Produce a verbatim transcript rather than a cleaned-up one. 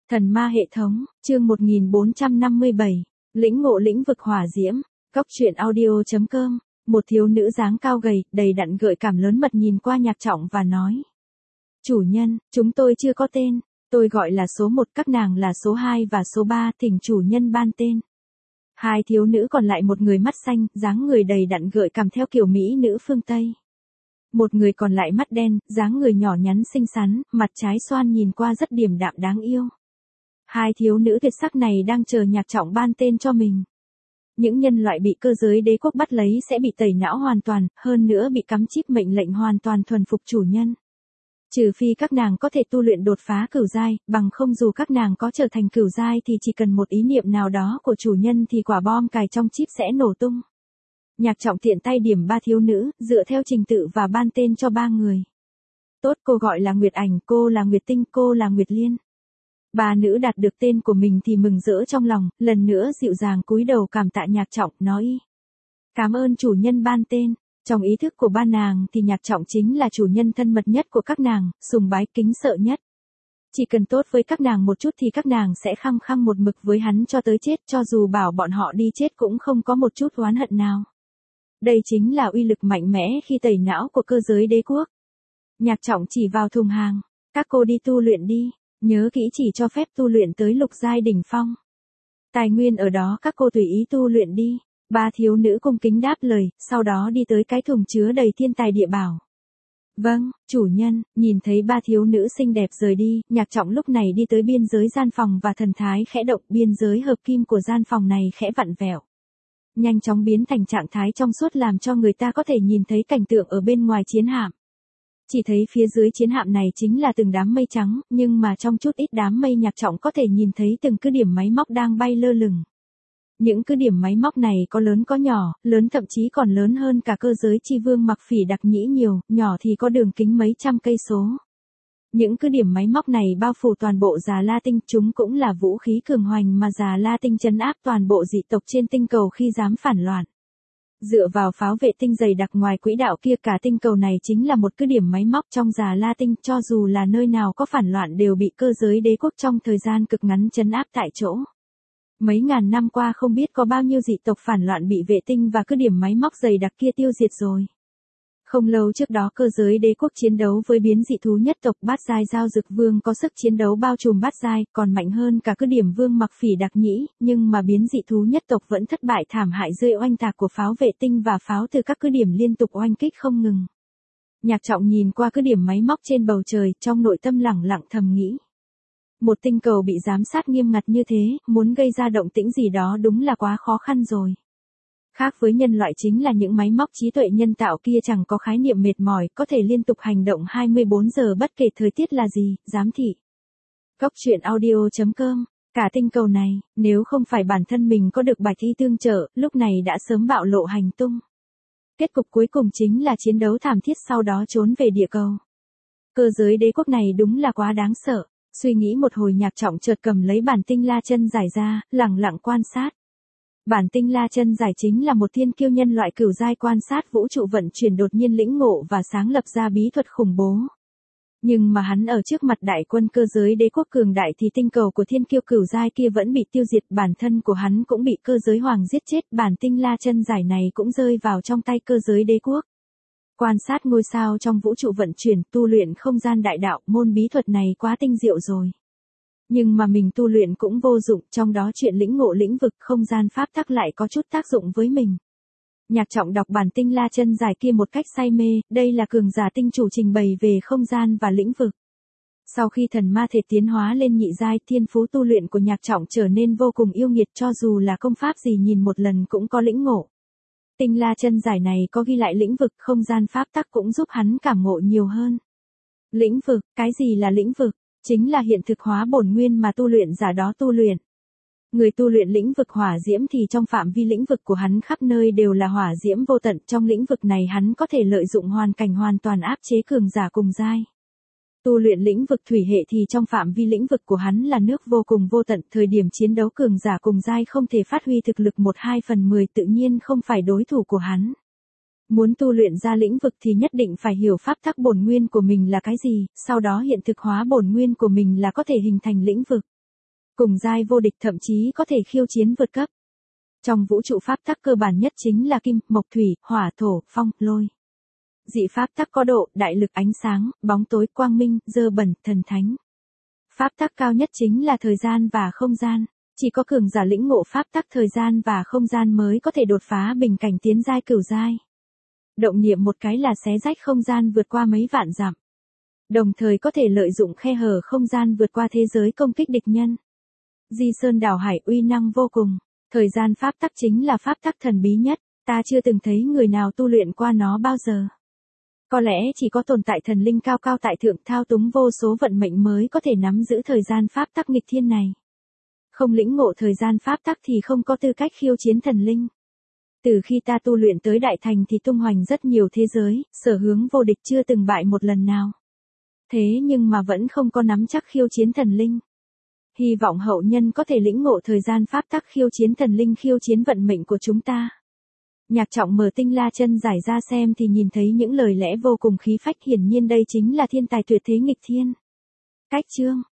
Thần ma hệ thống, chương một nghìn bốn trăm năm mươi bảy, lĩnh ngộ lĩnh vực hỏa diễm, Cóc truyện audio chấm com, một thiếu nữ dáng cao gầy, đầy đặn gợi cảm lớn mật nhìn qua Nhạc Trọng và nói. Chủ nhân, chúng tôi chưa có tên, tôi gọi là số một, các nàng là số hai và số ba, thỉnh chủ nhân ban tên. Hai thiếu nữ còn lại, một người mắt xanh, dáng người đầy đặn gợi cảm theo kiểu Mỹ nữ phương Tây. Một người còn lại mắt đen, dáng người nhỏ nhắn xinh xắn, mặt trái xoan nhìn qua rất điềm đạm đáng yêu. Hai thiếu nữ tuyệt sắc này đang chờ Nhạc Trọng ban tên cho mình. Những nhân loại bị cơ giới đế quốc bắt lấy sẽ bị tẩy não hoàn toàn, hơn nữa bị cắm chip mệnh lệnh hoàn toàn thuần phục chủ nhân. Trừ phi các nàng có thể tu luyện đột phá cửu giai, bằng không dù các nàng có trở thành cửu giai thì chỉ cần một ý niệm nào đó của chủ nhân thì quả bom cài trong chip sẽ nổ tung. Nhạc Trọng tiện tay điểm ba thiếu nữ, dựa theo trình tự và ban tên cho ba người. Tốt, cô gọi là Nguyệt Ảnh, cô là Nguyệt Tinh, cô là Nguyệt Liên. Ba nữ đạt được tên của mình thì mừng rỡ trong lòng, lần nữa dịu dàng cúi đầu cảm tạ Nhạc Trọng, nói. Cảm ơn chủ nhân ban tên. Trong ý thức của ba nàng thì Nhạc Trọng chính là chủ nhân thân mật nhất của các nàng, sùng bái kính sợ nhất. Chỉ cần tốt với các nàng một chút thì các nàng sẽ khăng khăng một mực với hắn cho tới chết, cho dù bảo bọn họ đi chết cũng không có một chút oán hận nào. Đây chính là uy lực mạnh mẽ khi tẩy não của cơ giới đế quốc. Nhạc Trọng chỉ vào thùng hàng. Các cô đi tu luyện đi, nhớ kỹ chỉ cho phép tu luyện tới lục giai đỉnh phong. Tài nguyên ở đó các cô tùy ý tu luyện đi. Ba thiếu nữ cung kính đáp lời, sau đó đi tới cái thùng chứa đầy thiên tài địa bảo. Vâng, chủ nhân. Nhìn thấy ba thiếu nữ xinh đẹp rời đi, Nhạc Trọng lúc này đi tới biên giới gian phòng và thần thái khẽ động, biên giới hợp kim của gian phòng này khẽ vặn vẹo. Nhanh chóng biến thành trạng thái trong suốt làm cho người ta có thể nhìn thấy cảnh tượng ở bên ngoài chiến hạm. Chỉ thấy phía dưới chiến hạm này chính là từng đám mây trắng, nhưng mà trong chút ít đám mây Nhạc Trọng có thể nhìn thấy từng cứ điểm máy móc đang bay lơ lửng. Những cứ điểm máy móc này có lớn có nhỏ, lớn thậm chí còn lớn hơn cả cơ giới chi vương Mặc Phỉ Đặc Nhĩ nhiều, nhỏ thì có đường kính mấy trăm cây số. Những cứ điểm máy móc này bao phủ toàn bộ Già La Tinh, chúng cũng là vũ khí cường hoành mà Già La Tinh trấn áp toàn bộ dị tộc trên tinh cầu khi dám phản loạn. Dựa vào pháo vệ tinh dày đặc ngoài quỹ đạo kia, cả tinh cầu này chính là một cứ điểm máy móc trong Già La Tinh, cho dù là nơi nào có phản loạn đều bị cơ giới đế quốc trong thời gian cực ngắn trấn áp tại chỗ. Mấy ngàn năm qua không biết có bao nhiêu dị tộc phản loạn bị vệ tinh và cứ điểm máy móc dày đặc kia tiêu diệt rồi. Không lâu trước đó cơ giới đế quốc chiến đấu với biến dị thú nhất tộc Bát Giai Giao Dực Vương có sức chiến đấu bao trùm Bát Giai, còn mạnh hơn cả cứ điểm vương Mặc Phỉ Đặc Nhĩ, nhưng mà biến dị thú nhất tộc vẫn thất bại thảm hại dưới oanh tạc của pháo vệ tinh và pháo từ các cứ điểm liên tục oanh kích không ngừng. Nhạc Trọng nhìn qua cứ điểm máy móc trên bầu trời, trong nội tâm lẳng lặng thầm nghĩ. Một tinh cầu bị giám sát nghiêm ngặt như thế, muốn gây ra động tĩnh gì đó đúng là quá khó khăn rồi. Khác với nhân loại chính là những máy móc trí tuệ nhân tạo kia chẳng có khái niệm mệt mỏi, có thể liên tục hành động hai mươi bốn giờ bất kể thời tiết là gì, giám thị. Cóc truyện audio chấm com, cả tinh cầu này, nếu không phải bản thân mình có được Bạch Y tương trợ, lúc này đã sớm bạo lộ hành tung. Kết cục cuối cùng chính là chiến đấu thảm thiết, sau đó trốn về địa cầu. Cơ giới đế quốc này đúng là quá đáng sợ. Suy nghĩ một hồi Nhạc Trọng chợt cầm lấy bản tinh La Chân Giải ra, lẳng lặng quan sát. Bản tinh La Chân Giải chính là một thiên kiêu nhân loại cửu giai quan sát vũ trụ vận chuyển đột nhiên lĩnh ngộ và sáng lập ra bí thuật khủng bố. Nhưng mà hắn ở trước mặt đại quân cơ giới đế quốc cường đại thì tinh cầu của thiên kiêu cửu giai kia vẫn bị tiêu diệt, bản thân của hắn cũng bị cơ giới hoàng giết chết, bản tinh La Chân Giải này cũng rơi vào trong tay cơ giới đế quốc. Quan sát ngôi sao trong vũ trụ vận chuyển, tu luyện không gian đại đạo, môn bí thuật này quá tinh diệu rồi. Nhưng mà mình tu luyện cũng vô dụng, trong đó chuyện lĩnh ngộ lĩnh vực không gian pháp tắc lại có chút tác dụng với mình. Nhạc Trọng đọc bản tinh La Chân Giải kia một cách say mê, đây là cường giả tinh chủ trình bày về không gian và lĩnh vực. Sau khi thần ma thể tiến hóa lên nhị giai, thiên phú tu luyện của Nhạc Trọng trở nên vô cùng yêu nghiệt, cho dù là công pháp gì nhìn một lần cũng có lĩnh ngộ. Tinh La Chân Giải này có ghi lại lĩnh vực không gian pháp tắc cũng giúp hắn cảm ngộ nhiều hơn. Lĩnh vực, cái gì là lĩnh vực? Chính là hiện thực hóa bổn nguyên mà tu luyện giả đó tu luyện. Người tu luyện lĩnh vực hỏa diễm thì trong phạm vi lĩnh vực của hắn khắp nơi đều là hỏa diễm vô tận, trong lĩnh vực này hắn có thể lợi dụng hoàn cảnh hoàn toàn áp chế cường giả cùng giai. Tu luyện lĩnh vực thủy hệ thì trong phạm vi lĩnh vực của hắn là nước vô cùng vô tận, thời điểm chiến đấu cường giả cùng giai không thể phát huy thực lực một hai phần mười, tự nhiên không phải đối thủ của hắn. Muốn tu luyện ra lĩnh vực thì nhất định phải hiểu pháp tắc bổn nguyên của mình là cái gì, sau đó hiện thực hóa bổn nguyên của mình là có thể hình thành lĩnh vực. cùng giai vô địch, thậm chí có thể khiêu chiến vượt cấp. Trong vũ trụ pháp tắc cơ bản nhất chính là kim, mộc, thủy, hỏa, thổ, phong, lôi. Dị pháp tắc có độ, đại lực, ánh sáng, bóng tối, quang minh, dơ bẩn, thần thánh. Pháp tắc cao nhất chính là thời gian và không gian. Chỉ có cường giả lĩnh ngộ pháp tắc thời gian và không gian mới có thể đột phá bình cảnh tiến giai cửu giai. Động niệm một cái là xé rách không gian vượt qua mấy vạn dặm. Đồng thời có thể lợi dụng khe hở không gian vượt qua thế giới công kích địch nhân. Di sơn đảo hải uy năng vô cùng. Thời gian pháp tắc chính là pháp tắc thần bí nhất, ta chưa từng thấy người nào tu luyện qua nó bao giờ. Có lẽ chỉ có tồn tại thần linh cao cao tại thượng thao túng vô số vận mệnh mới có thể nắm giữ thời gian pháp tắc nghịch thiên này. Không lĩnh ngộ thời gian pháp tắc thì không có tư cách khiêu chiến thần linh. Từ khi ta tu luyện tới đại thành thì tung hoành rất nhiều thế giới, sở hướng vô địch chưa từng bại một lần nào. Thế nhưng mà vẫn không có nắm chắc khiêu chiến thần linh. Hy vọng hậu nhân có thể lĩnh ngộ thời gian pháp tắc khiêu chiến thần linh, khiêu chiến vận mệnh của chúng ta. Nhạc Trọng mở tinh la chân giải ra xem thì nhìn thấy những lời lẽ vô cùng khí phách, hiển nhiên đây chính là thiên tài tuyệt thế nghịch thiên. Cách chương